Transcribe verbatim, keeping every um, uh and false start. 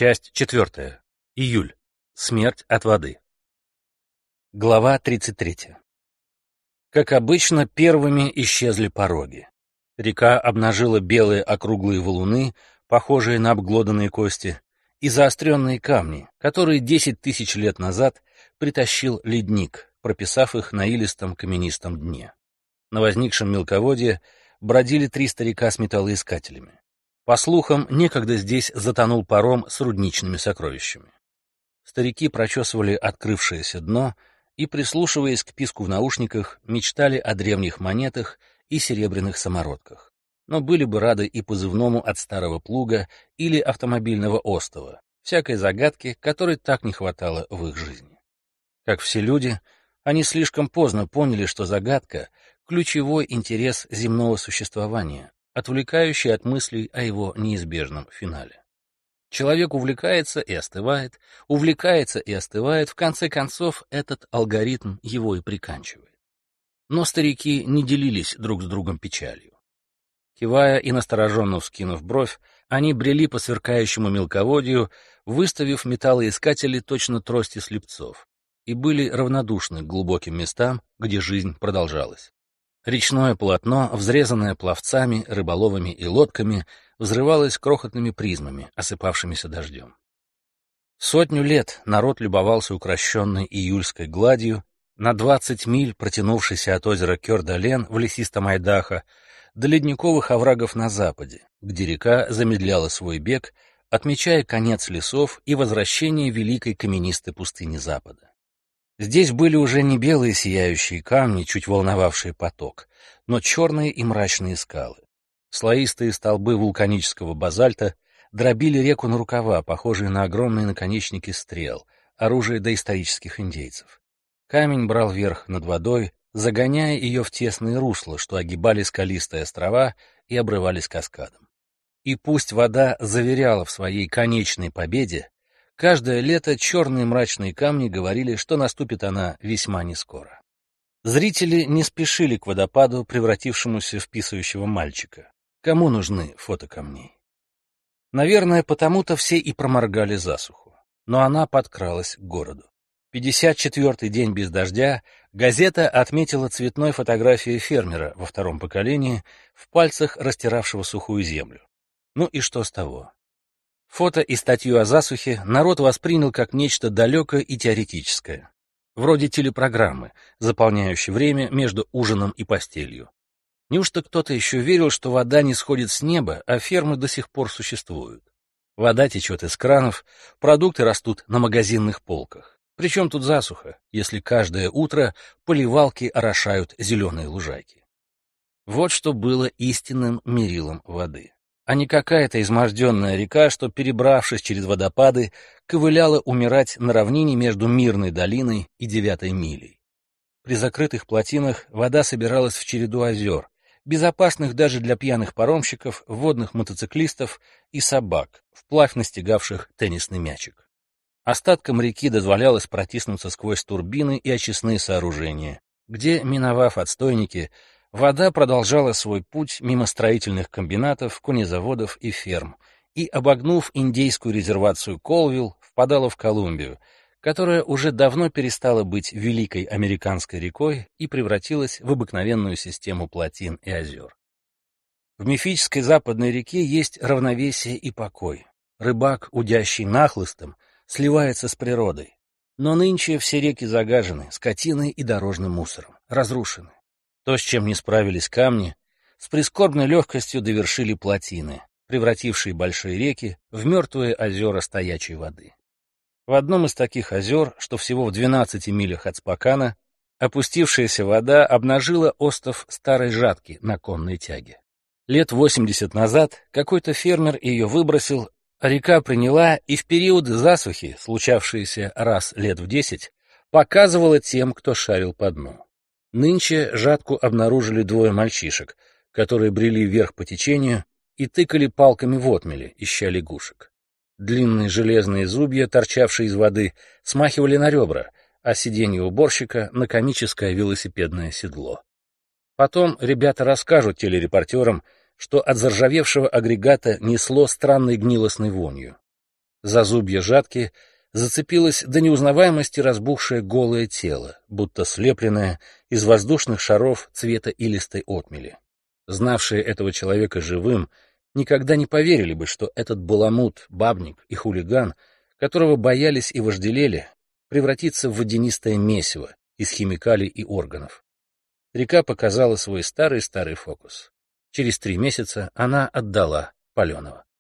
Часть четвертая. Июль. Смерть от воды. Глава тридцать третья. Как обычно, первыми исчезли пороги. Река обнажила белые округлые валуны, похожие на обглоданные кости, и заостренные камни, которые десять тысяч лет назад притащил ледник, прописав их на илистом каменистом дне. На возникшем мелководье бродили три старика с металлоискателями. По слухам, некогда здесь затонул паром с рудничными сокровищами. Старики прочесывали открывшееся дно и, прислушиваясь к писку в наушниках, мечтали о древних монетах и серебряных самородках, но были бы рады и позывному от старого плуга или автомобильного остова, всякой загадки, которой так не хватало в их жизни. Как все люди, они слишком поздно поняли, что загадка — ключевой интерес земного существования, отвлекающий от мыслей о его неизбежном финале. Человек увлекается и остывает, увлекается и остывает, в конце концов этот алгоритм его и приканчивает. Но старики не делились друг с другом печалью. Кивая и настороженно вскинув бровь, они брели по сверкающему мелководью, выставив металлоискатели точно трости слепцов, и были равнодушны к глубоким местам, где жизнь продолжалась. Речное полотно, взрезанное пловцами, рыболовами и лодками, взрывалось крохотными призмами, осыпавшимися дождем. Сотню лет народ любовался укращенной июльской гладью, на двадцать миль протянувшейся от озера Кёр-Дален в лесистом Айдахо до ледниковых оврагов на западе, где река замедляла свой бег, отмечая конец лесов и возвращение великой каменистой пустыни запада. Здесь были уже не белые сияющие камни, чуть волновавшие поток, но черные и мрачные скалы. Слоистые столбы вулканического базальта дробили реку на рукава, похожие на огромные наконечники стрел, оружие доисторических индейцев. Камень брал верх над водой, загоняя ее в тесные русла, что огибали скалистые острова и обрывались каскадом. И пусть вода заверяла в своей конечной победе, каждое лето черные мрачные камни говорили, что наступит она весьма нескоро. Зрители не спешили к водопаду, превратившемуся в писающего мальчика. Кому нужны фото камней? Наверное, потому-то все и проморгали засуху. Но она подкралась к городу. пятьдесят четвёртый день без дождя газета отметила цветной фотографией фермера во втором поколении, в пальцах растиравшего сухую землю. Ну и что с того? Фото и статью о засухе народ воспринял как нечто далекое и теоретическое, вроде телепрограммы, заполняющей время между ужином и постелью. Неужто кто-то еще верил, что вода не сходит с неба, а фермы до сих пор существуют? Вода течет из кранов, продукты растут на магазинных полках. Причем тут засуха, если каждое утро поливалки орошают зеленые лужайки? Вот что было истинным мерилом воды. А не какая-то изможденная река, что, перебравшись через водопады, ковыляла умирать на равнине между Мирной долиной и Девятой милей. При закрытых плотинах вода собиралась в череду озер, безопасных даже для пьяных паромщиков, водных мотоциклистов и собак, вплавь настигавших теннисный мячик. Остаткам реки дозволялось протиснуться сквозь турбины и очистные сооружения, где, миновав отстойники, вода продолжала свой путь мимо строительных комбинатов, конезаводов и ферм и, обогнув индейскую резервацию Колвилл, впадала в Колумбию, которая уже давно перестала быть великой американской рекой и превратилась в обыкновенную систему плотин и озер. В мифической западной реке есть равновесие и покой. Рыбак, удящий нахлыстом, сливается с природой. Но нынче все реки загажены скотиной и дорожным мусором, разрушены. То, с чем не справились камни, с прискорбной легкостью довершили плотины, превратившие большие реки в мертвые озера стоячей воды. В одном из таких озер, что всего в двенадцати милях от Спокана, опустившаяся вода обнажила остов старой жатки на конной тяге. Лет восемьдесят назад какой-то фермер ее выбросил, а река приняла и в период засухи, случавшиеся раз лет в десять, показывала тем, кто шарил по дну. Нынче жатку обнаружили двое мальчишек, которые брели вверх по течению и тыкали палками в отмели, ища лягушек. Длинные железные зубья, торчавшие из воды, смахивали на ребра, а сиденье уборщика — на комическое велосипедное седло. Потом ребята расскажут телерепортерам, что от заржавевшего агрегата несло странной гнилостной вонью. За зубья жатки зацепилось до неузнаваемости разбухшее голое тело, будто слепленное из воздушных шаров цвета илистой отмели. Знавшие этого человека живым никогда не поверили бы, что этот баламут, бабник и хулиган, которого боялись и вожделели, превратится в водянистое месиво из химикалий и органов. Река показала свой старый-старый фокус. Через три месяца она отдала Паленова.